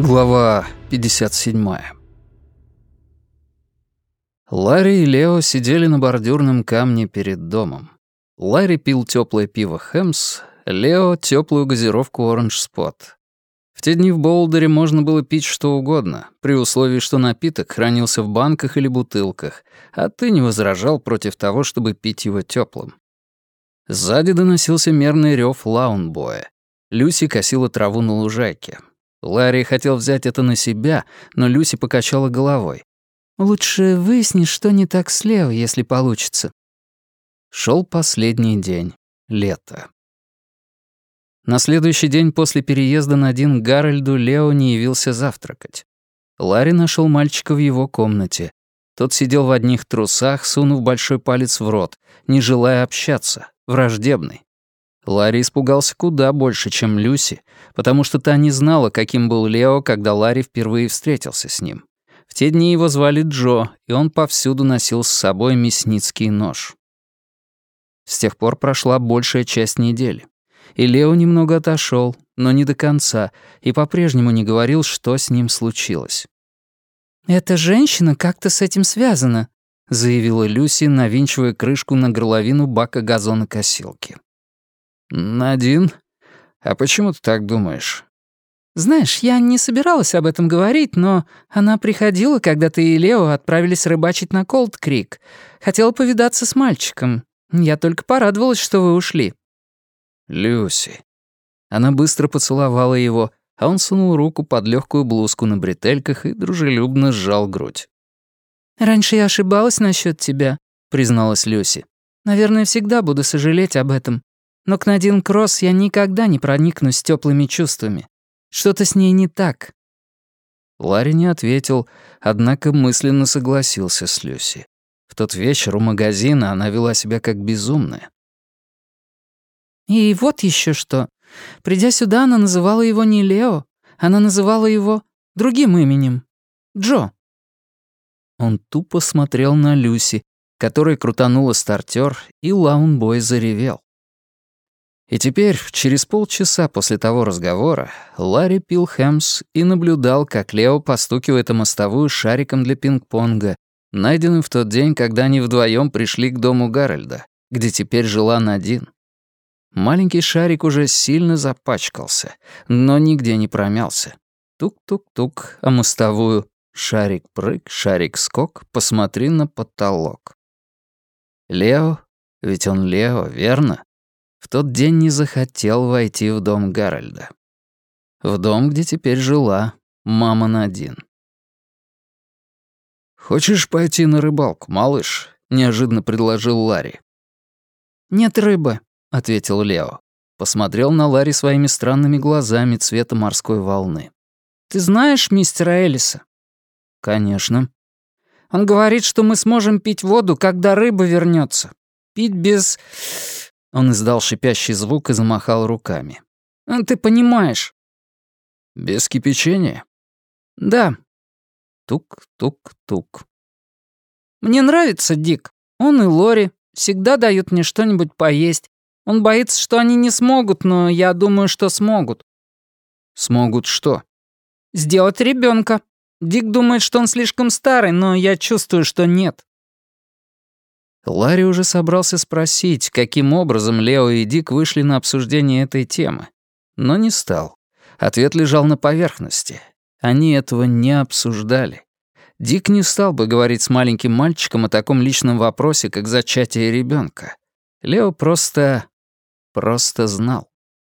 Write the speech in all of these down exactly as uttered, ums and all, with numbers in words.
Глава пятьдесят семь. Ларри и Лео сидели на бордюрном камне перед домом. Ларри пил тёплое пиво «Хэмс», Лео — тёплую газировку «Оранж Спот». В те дни в Боулдере можно было пить что угодно, при условии, что напиток хранился в банках или бутылках, а ты не возражал против того, чтобы пить его тёплым. Сзади доносился мерный рёв лаунбоя. Люси косила траву на лужайке. Ларри хотел взять это на себя, но Люси покачала головой. «Лучше выясни, что не так с Лео, если получится». Шел последний день. Лето. На следующий день после переезда на Дин к Гарольду Лео не явился завтракать. Ларри нашел мальчика в его комнате. Тот сидел в одних трусах, сунув большой палец в рот, не желая общаться, враждебный. Ларри испугался куда больше, чем Люси, потому что та не знала, каким был Лео, когда Ларри впервые встретился с ним. В те дни его звали Джо, и он повсюду носил с собой мясницкий нож. С тех пор прошла большая часть недели. И Лео немного отошел, но не до конца, и по-прежнему не говорил, что с ним случилось. «Эта женщина как-то с этим связана», — заявила Люси, навинчивая крышку на горловину бака газонокосилки. «Надин? А почему ты так думаешь?» «Знаешь, я не собиралась об этом говорить, но она приходила, когда ты и Лео отправились рыбачить на Колд-Крик. Хотела повидаться с мальчиком. Я только порадовалась, что вы ушли». «Люси». Она быстро поцеловала его, а он сунул руку под легкую блузку на бретельках и дружелюбно сжал грудь. «Раньше я ошибалась насчет тебя», — призналась Люси. «Наверное, всегда буду сожалеть об этом. Но к Надин Кросс я никогда не проникнусь теплыми чувствами. Что-то с ней не так». Ларри не ответил, однако мысленно согласился с Люси. В тот вечер у магазина она вела себя как безумная. «И вот еще что. Придя сюда, она называла его не Лео, она называла его другим именем — Джо». Он тупо смотрел на Люси, которая крутанула стартер, и лаунбой заревел. И теперь, через полчаса после того разговора, Ларри пил Хэмс и наблюдал, как Лео постукивает о мостовую шариком для пинг-понга, найденным в тот день, когда они вдвоем пришли к дому Гарольда, где теперь жила Надин. Маленький шарик уже сильно запачкался, но нигде не промялся. Тук-тук-тук о мостовую. Шарик-прыг, шарик-скок, посмотри на потолок. Лео, ведь он Лео, верно? В тот день не захотел войти в дом Гарольда. В дом, где теперь жила мама Надин. «Хочешь пойти на рыбалку, малыш?» — неожиданно предложил Ларри. «Нет рыбы», — ответил Лео. Посмотрел на Ларри своими странными глазами цвета морской волны. «Ты знаешь мистера Эллиса?» «Конечно». «Он говорит, что мы сможем пить воду, когда рыба вернется. Пить без...» Он издал шипящий звук и замахал руками. «Ты понимаешь». «Без кипячения?» «Да». Тук-тук-тук. «Мне нравится Дик. Он и Лори всегда дают мне что-нибудь поесть. Он боится, что они не смогут, но я думаю, что смогут». «Смогут что?» «Сделать ребенка. Дик думает, что он слишком старый, но я чувствую, что нет». Ларри уже собрался спросить, каким образом Лео и Дик вышли на обсуждение этой темы. Но не стал. Ответ лежал на поверхности. Они этого не обсуждали. Дик не стал бы говорить с маленьким мальчиком о таком личном вопросе, как зачатие ребенка. Лео просто... просто знал.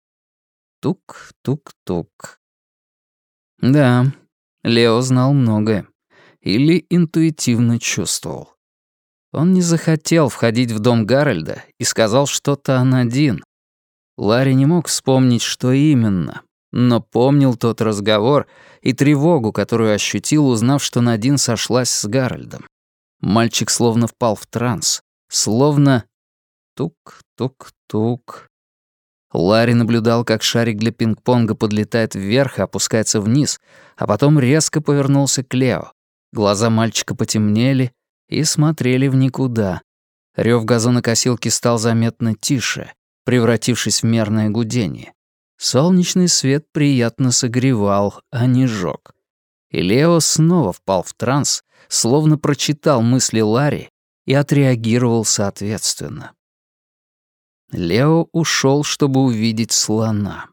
Тук-тук-тук. Да, Лео знал многое. Или интуитивно чувствовал. Он не захотел входить в дом Гарольда и сказал что-то о Надин. Ларри не мог вспомнить, что именно, но помнил тот разговор и тревогу, которую ощутил, узнав, что Надин сошлась с Гарольдом. Мальчик словно впал в транс, словно... Тук-тук-тук. Ларри наблюдал, как шарик для пинг-понга подлетает вверх и опускается вниз, а потом резко повернулся к Лео. Глаза мальчика потемнели и смотрели в никуда. Рёв газонокосилки стал заметно тише, превратившись в мерное гудение. Солнечный свет приятно согревал, а не жёг. И Лео снова впал в транс, словно прочитал мысли Ларри и отреагировал соответственно. Лео ушел, чтобы увидеть слона.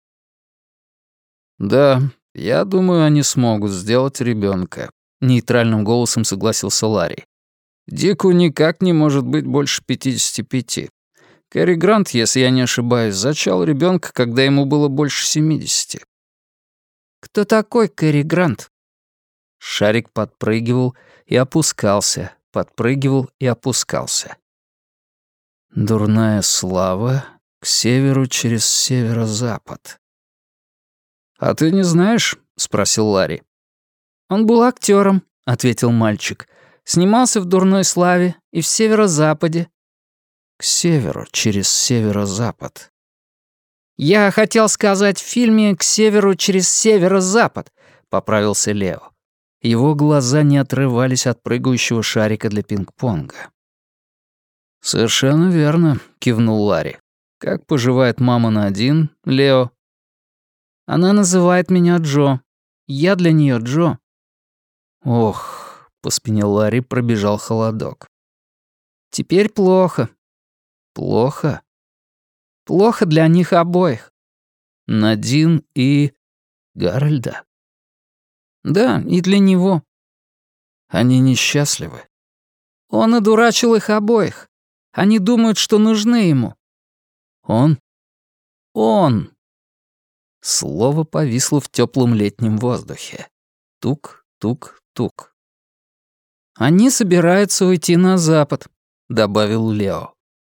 «Да, я думаю, они смогут сделать ребенка», — нейтральным голосом согласился Ларри. «Дику никак не может быть больше пятидесяти пяти. Кэрри Грант, если я не ошибаюсь, зачал ребенка, когда ему было больше семидесяти». «Кто такой Кэрри Грант?» Шарик подпрыгивал и опускался, подпрыгивал и опускался. «Дурная слава к северу через северо-запад». «А ты не знаешь?» — спросил Ларри. «Он был актером», — ответил мальчик. «Снимался в «Дурной славе» и в «Северо-западе». «К северу через северо-запад». «Я хотел сказать в фильме «К северу через северо-запад», — поправился Лео. Его глаза не отрывались от прыгающего шарика для пинг-понга. «Совершенно верно», — кивнул Ларри. «Как поживает мама Надин, Лео?» «Она называет меня Джо. Я для нее Джо». «Ох», — по спине Ларри пробежал холодок. «Теперь плохо». «Плохо?» «Плохо для них обоих». «Надин и Гарольда?» «Да, и для него». «Они несчастливы?» «Он одурачил их обоих. Они думают, что нужны ему». «Он?» «Он». Слово повисло в теплом летнем воздухе. Тук-тук-тук. «Они собираются уйти на запад», — добавил Лео.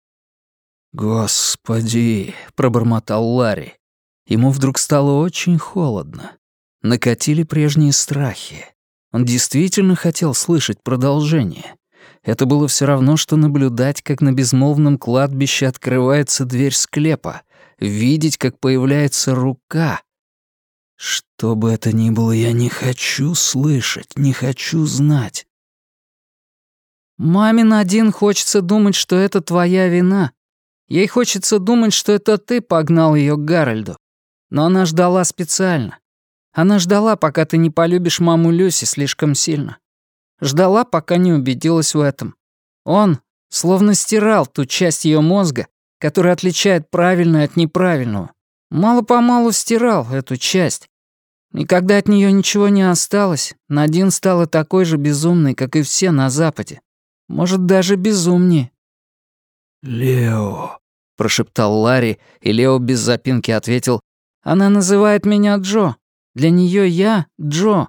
«Господи», — пробормотал Ларри. Ему вдруг стало очень холодно. Накатили прежние страхи. Он действительно хотел слышать продолжение. Это было все равно, что наблюдать, как на безмолвном кладбище открывается дверь склепа, видеть, как появляется рука. Что бы это ни было, я не хочу слышать, не хочу знать. «Маме Надин хочется думать, что это твоя вина. Ей хочется думать, что это ты погнал ее к Гарольду. Но она ждала специально. Она ждала, пока ты не полюбишь маму Люси слишком сильно. Ждала, пока не убедилась в этом. Он словно стирал ту часть ее мозга, которая отличает правильное от неправильного. Мало-помалу стирал эту часть. И когда от нее ничего не осталось, Надин стала такой же безумной, как и все на Западе. Может, даже безумнее. «Лео», — прошептал Ларри, и Лео без запинки ответил, «Она называет меня Джо. Для нее я Джо».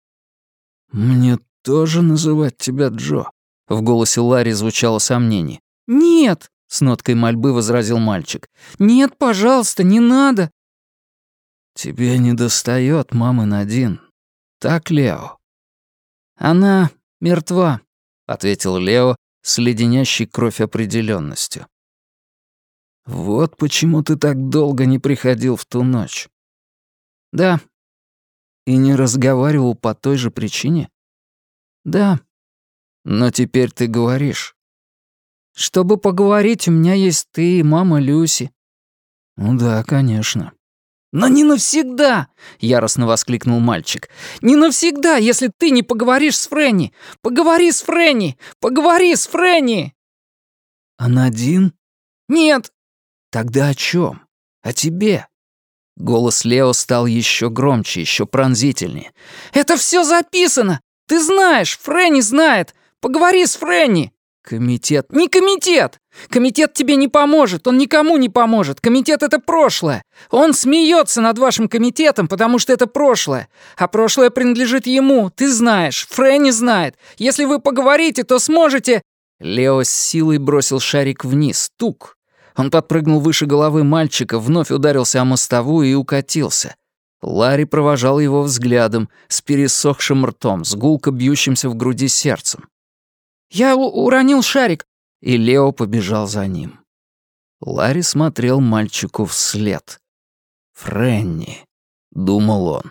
«Мне тоже называть тебя Джо?» В голосе Ларри звучало сомнение. «Нет», — с ноткой мольбы возразил мальчик. «Нет, пожалуйста, не надо». «Тебе недостает мамы Надин. Так, Лео?» «Она мертва», — ответил Лео с леденящей кровь определенностью. «Вот почему ты так долго не приходил в ту ночь». «Да». «И не разговаривал по той же причине?» «Да». «Но теперь ты говоришь». «Чтобы поговорить, у меня есть ты и мама Люси». «Ну да, конечно». «Но не навсегда!» — яростно воскликнул мальчик. «Не навсегда, если ты не поговоришь с Фрэнни! Поговори с Фрэнни! Поговори с Фрэнни!» «А Надин?» «Нет!» «Тогда о чем? О тебе?» Голос Лео стал еще громче, еще пронзительнее. «Это все записано! Ты знаешь, Фрэнни знает! Поговори с Фрэнни!» «Комитет...» «Не комитет! Комитет тебе не поможет, он никому не поможет. Комитет — это прошлое. Он смеется над вашим комитетом, потому что это прошлое. А прошлое принадлежит ему, ты знаешь, Фрэнни знает. Если вы поговорите, то сможете...» Лео с силой бросил шарик вниз, тук. Он подпрыгнул выше головы мальчика, вновь ударился о мостовую и укатился. Ларри провожал его взглядом, с пересохшим ртом, с гулко бьющимся в груди сердцем. «Я уронил шарик», и Лео побежал за ним. Ларри смотрел мальчику вслед. «Фрэнни», — думал он.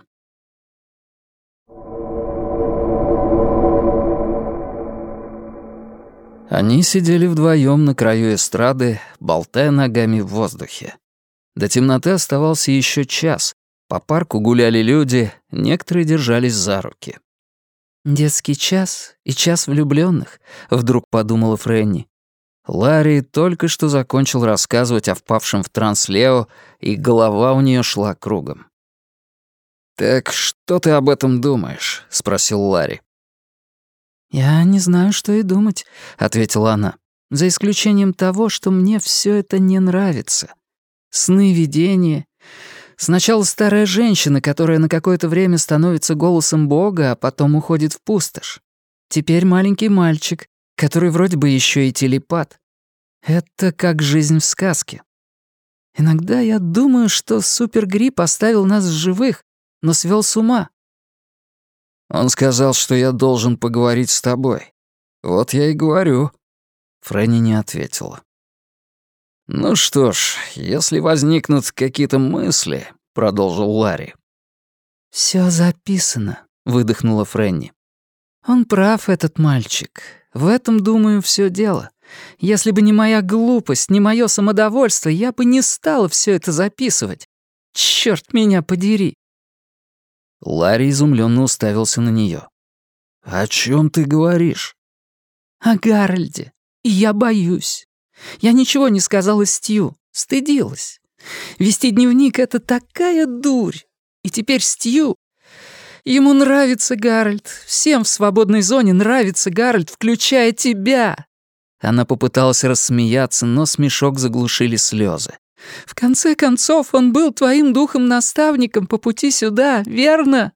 Они сидели вдвоем на краю эстрады, болтая ногами в воздухе. До темноты оставался еще час. По парку гуляли люди, некоторые держались за руки. «Детский час и час влюбленных», — вдруг подумала Фрэнни. Ларри только что закончил рассказывать о впавшем в транс Лео, и голова у нее шла кругом. «Так что ты об этом думаешь?» — спросил Ларри. «Я не знаю, что и думать», — ответила она. «За исключением того, что мне все это не нравится. Сны, видения. Сначала старая женщина, которая на какое-то время становится голосом Бога, а потом уходит в пустошь. Теперь маленький мальчик, который вроде бы еще и телепат. Это как жизнь в сказке. Иногда я думаю, что супергрипп оставил нас в живых, но свел с ума». «Он сказал, что я должен поговорить с тобой. Вот я и говорю». Фрэнни не ответила. «Ну что ж, если возникнут какие-то мысли», — продолжил Ларри. «Всё записано», — выдохнула Фрэнни. «Он прав, этот мальчик. В этом, думаю, всё дело. Если бы не моя глупость, не моё самодовольство, я бы не стала всё это записывать. Чёрт меня подери!» Ларри изумлённо уставился на неё. «О чём ты говоришь?» «О Гарольде. И я боюсь. Я ничего не сказала Стью, стыдилась. Вести дневник — это такая дурь. И теперь Стью... Ему нравится Гарольд. Всем в свободной зоне нравится Гарольд, включая тебя». Она попыталась рассмеяться, но смешок заглушили слезы. «В конце концов, он был твоим духом-наставником по пути сюда, верно?»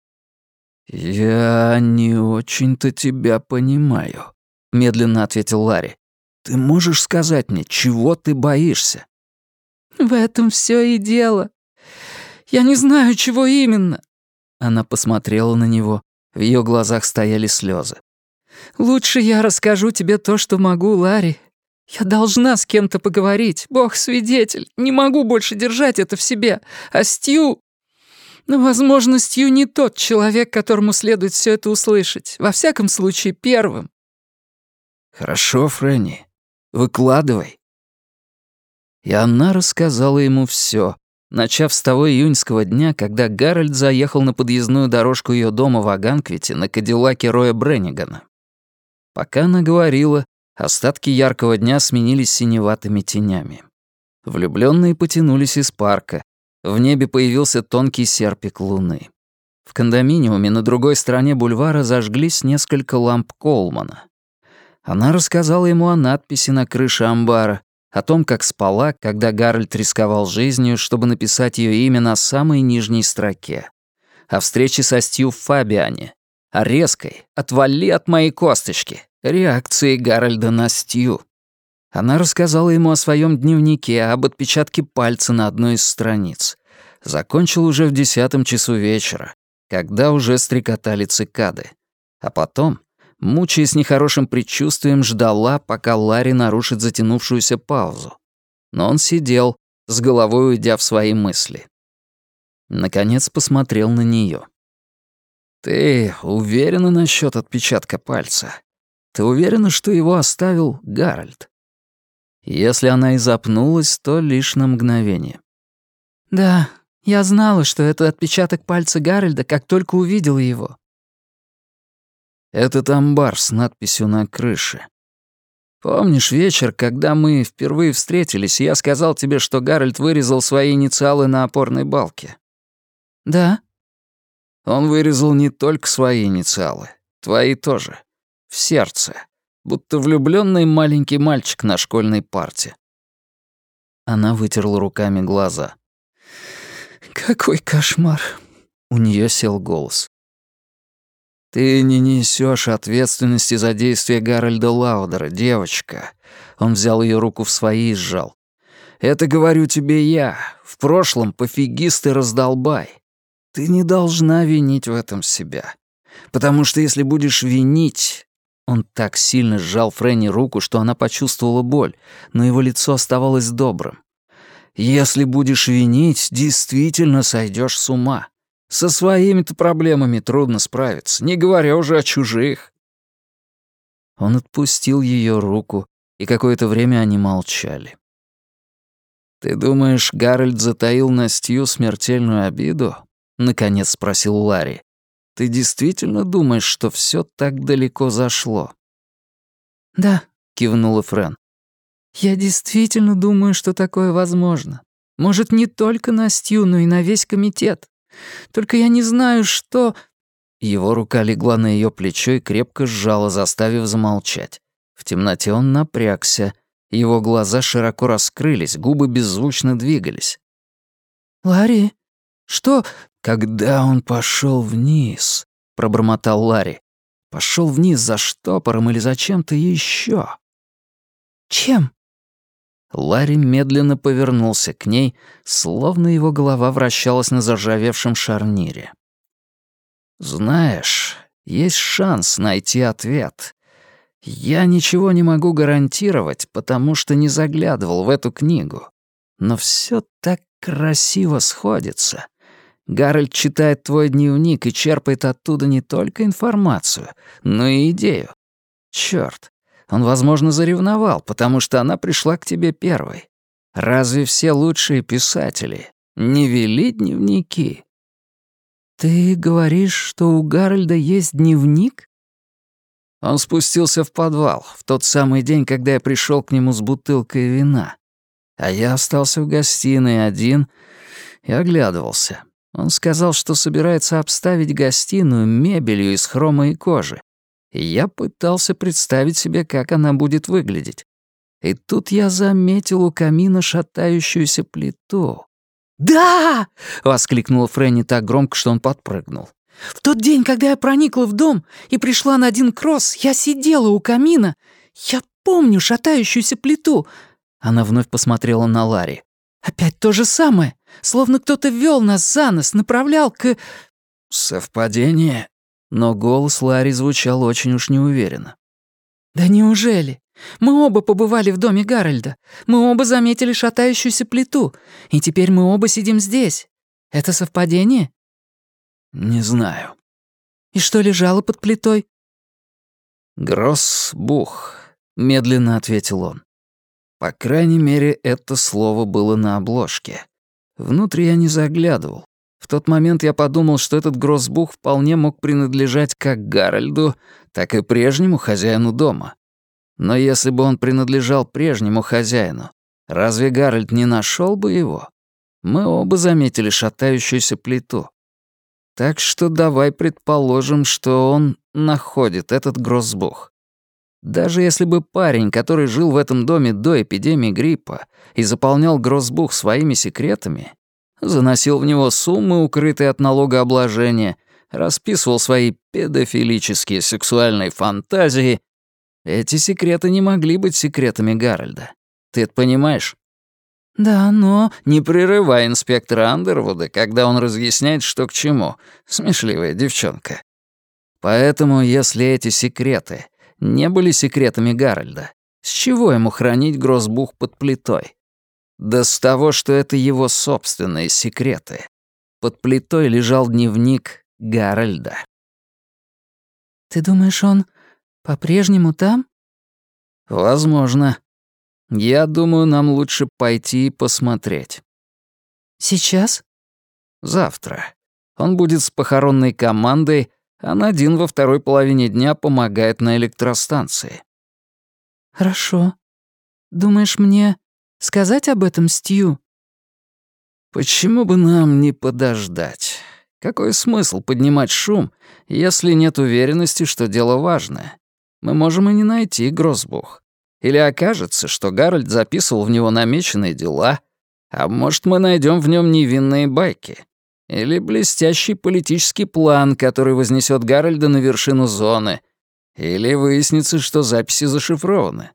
«Я не очень-то тебя понимаю», — медленно ответил Ларри. «Ты можешь сказать мне, чего ты боишься?» «В этом все и дело. Я не знаю, чего именно». Она посмотрела на него. В ее глазах стояли слезы. «Лучше я расскажу тебе то, что могу, Ларри. Я должна с кем-то поговорить. Бог свидетель. Не могу больше держать это в себе. А Стью... Ну, возможно, Стью не тот человек, которому следует все это услышать. Во всяком случае, первым». «Хорошо, Фрэнни. Выкладывай». И она рассказала ему все, начав с того июньского дня, когда Гарольд заехал на подъездную дорожку ее дома в Аганквите на кадиллаке Роя Бреннигана. Пока она говорила, остатки яркого дня сменились синеватыми тенями. Влюбленные потянулись из парка. В небе появился тонкий серпик луны. В кондоминиуме на другой стороне бульвара зажглись несколько ламп Коулмана. Она рассказала ему о надписи на крыше амбара, о том, как спала, когда Гарольд рисковал жизнью, чтобы написать ее имя на самой нижней строке, о встрече со Стью в Фабиане, о резкой «отвали от моей косточки» реакции Гарольда на Стью. Она рассказала ему о своем дневнике, об отпечатке пальца на одной из страниц. Закончил уже в десятом часу вечера, когда уже стрекотали цикады. А потом, мучаясь нехорошим предчувствием, ждала, пока Ларри нарушит затянувшуюся паузу. Но он сидел, с головой уйдя в свои мысли. Наконец посмотрел на нее. «Ты уверена насчет отпечатка пальца? Ты уверена, что его оставил Гарольд?» Если она и запнулась, то лишь на мгновение. «Да, я знала, что это отпечаток пальца Гарольда, как только увидела его». «Этот амбар с надписью на крыше. Помнишь вечер, когда мы впервые встретились, и я сказал тебе, что Гарольд вырезал свои инициалы на опорной балке?» «Да». «Он вырезал не только свои инициалы, твои тоже. В сердце. Будто влюбленный маленький мальчик на школьной парте». Она вытерла руками глаза. «Какой кошмар!» У нее сел голос. «Ты не несешь ответственности за действия Гарольда Лаудера, девочка». Он взял ее руку в свои и сжал. «Это говорю тебе я, в прошлом пофигист и раздолбай. Ты не должна винить в этом себя. Потому что если будешь винить...» Он так сильно сжал Фрэнни руку, что она почувствовала боль, но его лицо оставалось добрым. «Если будешь винить, действительно сойдешь с ума. Со своими-то проблемами трудно справиться, не говоря уже о чужих». Он отпустил ее руку, и какое-то время они молчали. «Ты думаешь, Гарольд затаил на Стью смертельную обиду?» — наконец спросил Ларри. «Ты действительно думаешь, что все так далеко зашло?» «Да», — кивнула Френ. «Я действительно думаю, что такое возможно. Может, не только на Стью, но и на весь комитет. Только я не знаю, что...» Его рука легла на ее плечо и крепко сжала, заставив замолчать. В темноте он напрягся. Его глаза широко раскрылись, губы беззвучно двигались. «Ларри, что...» «Когда он пошел вниз», — пробормотал Ларри. «Пошел вниз за штопором или за чем-то еще». «Чем?» Ларри медленно повернулся к ней, словно его голова вращалась на заржавевшем шарнире. «Знаешь, есть шанс найти ответ. Я ничего не могу гарантировать, потому что не заглядывал в эту книгу. Но все так красиво сходится. Гарольд читает твой дневник и черпает оттуда не только информацию, но и идею. Чёрт, он, возможно, заревновал, потому что она пришла к тебе первой. Разве все лучшие писатели не вели дневники?» «Ты говоришь, что у Гарольда есть дневник?» Он спустился в подвал в тот самый день, когда я пришел к нему с бутылкой вина. А я остался в гостиной один и оглядывался. Он сказал, что собирается обставить гостиную мебелью из хрома и кожи. И я пытался представить себе, как она будет выглядеть. И тут я заметил у камина шатающуюся плиту. «Да!» — воскликнула Фрэнни так громко, что он подпрыгнул. «В тот день, когда я проникла в дом и пришла на один кросс, я сидела у камина. Я помню шатающуюся плиту». Она вновь посмотрела на Ларри. «Опять то же самое. Словно кто-то вёл нас за нос, направлял к...» «Совпадение?» Но голос Ларри звучал очень уж неуверенно. «Да неужели? Мы оба побывали в доме Гарольда. Мы оба заметили шатающуюся плиту. И теперь мы оба сидим здесь. Это совпадение?» «Не знаю». «И что лежало под плитой?» «Гроссбух», — медленно ответил он. По крайней мере, это слово было на обложке. Внутрь я не заглядывал. В тот момент я подумал, что этот гроссбух вполне мог принадлежать как Гарольду, так и прежнему хозяину дома. Но если бы он принадлежал прежнему хозяину, разве Гарольд не нашел бы его? Мы оба заметили шатающуюся плиту. Так что давай предположим, что он находит этот гроссбух. Даже если бы парень, который жил в этом доме до эпидемии гриппа и заполнял гроссбух своими секретами, заносил в него суммы, укрытые от налогообложения, расписывал свои педофилические сексуальные фантазии, эти секреты не могли быть секретами Гарольда. Ты это понимаешь? «Да, но...» Не прерывай инспектора Андервуда, когда он разъясняет, что к чему, смешливая девчонка. Поэтому, если эти секреты не были секретами Гарольда, с чего ему хранить гроссбух под плитой? Да с того, что это его собственные секреты. Под плитой лежал дневник Гарольда. «Ты думаешь, он по-прежнему там?» «Возможно. Я думаю, нам лучше пойти и посмотреть». «Сейчас?» «Завтра. Он будет с похоронной командой, а Надин во второй половине дня помогает на электростанции». «Хорошо. Думаешь, мне сказать об этом Стью?» «Почему бы нам не подождать? Какой смысл поднимать шум, если нет уверенности, что дело важное? Мы можем и не найти гроссбух. Или окажется, что Гарольд записывал в него намеченные дела, а может, мы найдем в нем невинные байки. Или блестящий политический план, который вознесет Гарольда на вершину зоны. Или выяснится, что записи зашифрованы».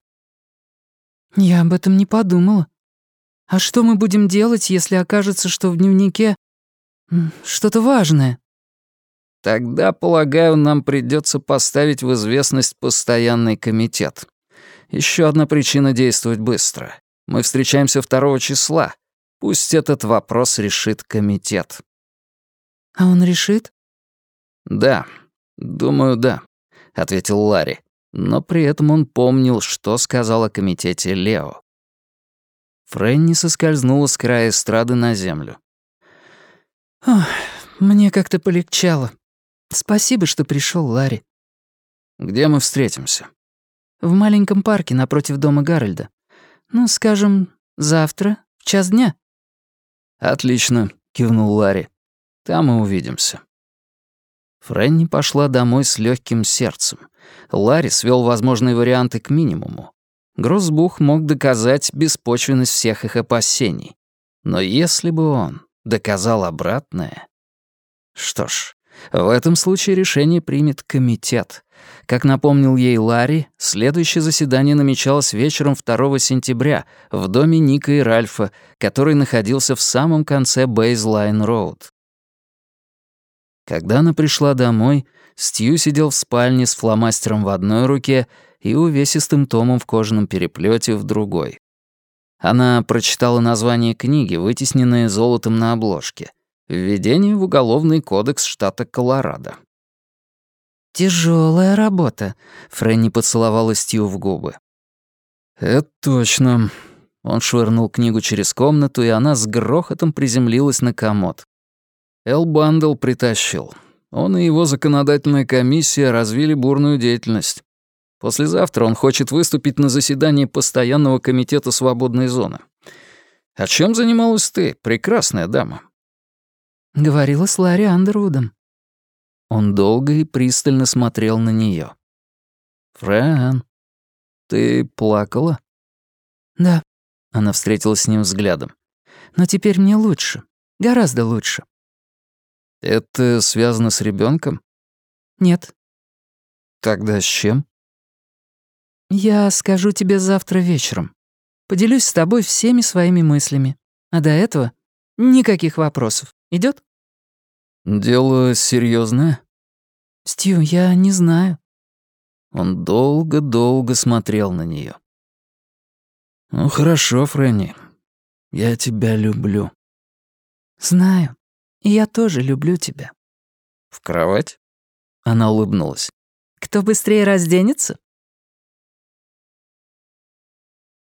«Я об этом не подумала. А что мы будем делать, если окажется, что в дневнике м, что-то важное?» «Тогда, полагаю, нам придется поставить в известность постоянный комитет. Еще одна причина действовать быстро. Мы встречаемся второго числа. Пусть этот вопрос решит комитет». «А он решит?» «Да, думаю, да», — ответил Ларри. Но при этом он помнил, что сказал о комитете Лео. Фрэнни соскользнула с края эстрады на землю. «Ох, мне как-то полегчало. Спасибо, что пришел, Ларри». «Где мы встретимся?» «В маленьком парке напротив дома Гарольда. Ну, скажем, завтра, в час дня». «Отлично», — кивнул Ларри. «Там мы увидимся». Фрэнни пошла домой с легким сердцем. Ларри свел возможные варианты к минимуму. Гроссбух мог доказать беспочвенность всех их опасений. Но если бы он доказал обратное... Что ж, в этом случае решение примет комитет. Как напомнил ей Ларри, следующее заседание намечалось вечером второго сентября в доме Ника и Ральфа, который находился в самом конце Бейзлайн-роуд. Когда она пришла домой, Стью сидел в спальне с фломастером в одной руке и увесистым томом в кожаном переплете в другой. Она прочитала название книги, вытесненное золотом на обложке. «Введение в уголовный кодекс штата Колорадо». Тяжелая работа», — Фрэнни поцеловала Стью в губы. «Это точно». Он швырнул книгу через комнату, и она с грохотом приземлилась на комод. Эл Бандл притащил. Он и его законодательная комиссия развили бурную деятельность. Послезавтра он хочет выступить на заседании Постоянного комитета свободной зоны. А чем занималась ты, прекрасная дама? Говорила с Ларри Андервудом. Он долго и пристально смотрел на нее. «Фрэн, ты плакала?» «Да». Она встретилась с ним взглядом. «Но теперь мне лучше. Гораздо лучше». «Это связано с ребенком? «Нет». «Тогда с чем?» «Я скажу тебе завтра вечером. Поделюсь с тобой всеми своими мыслями. А до этого никаких вопросов. Идёт?» «Дело серьёзное?» «Стью, я не знаю». Он долго-долго смотрел на неё. «Ну хорошо, Фрэнни. Я тебя люблю». «Знаю. И я тоже люблю тебя». «В кровать?» Она улыбнулась. «Кто быстрее разденется,